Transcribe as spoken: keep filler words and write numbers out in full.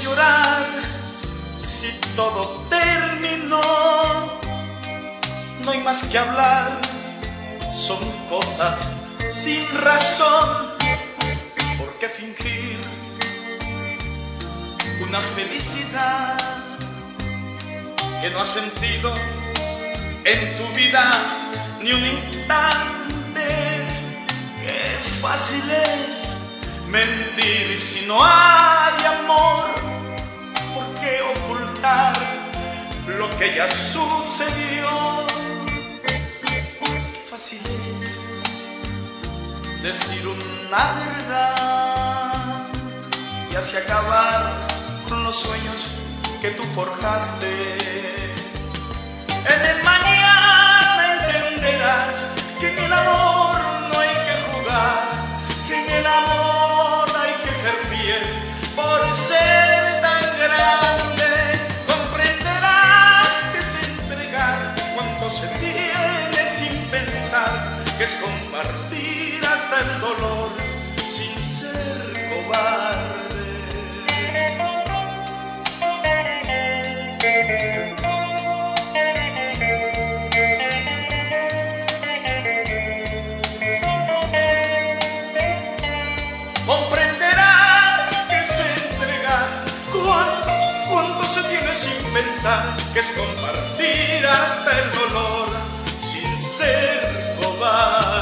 llorar si todo terminó? No hay más que hablar, son cosas sin razón. ¿Por qué fingir una felicidad que no has sentido en tu vida ni un instante? Qué fácil es mentir si no hay amor. ¿Por qué ocultar lo que ya sucedió? Qué fácil es decir una verdad y así acabar con los sueños que tú forjaste. En el mañana entenderás que en el amor no hay que jugar, que en el amor hay que ser fiel por ser tan grande. Comprenderás que es entregar cuanto se tiene sin pensar, que es compartir hasta el dolor sin ser cobarde. Comprenderás que es entregar cuanto, cuanto se tiene sin pensar, que es compartir hasta el dolor sin ser cobarde.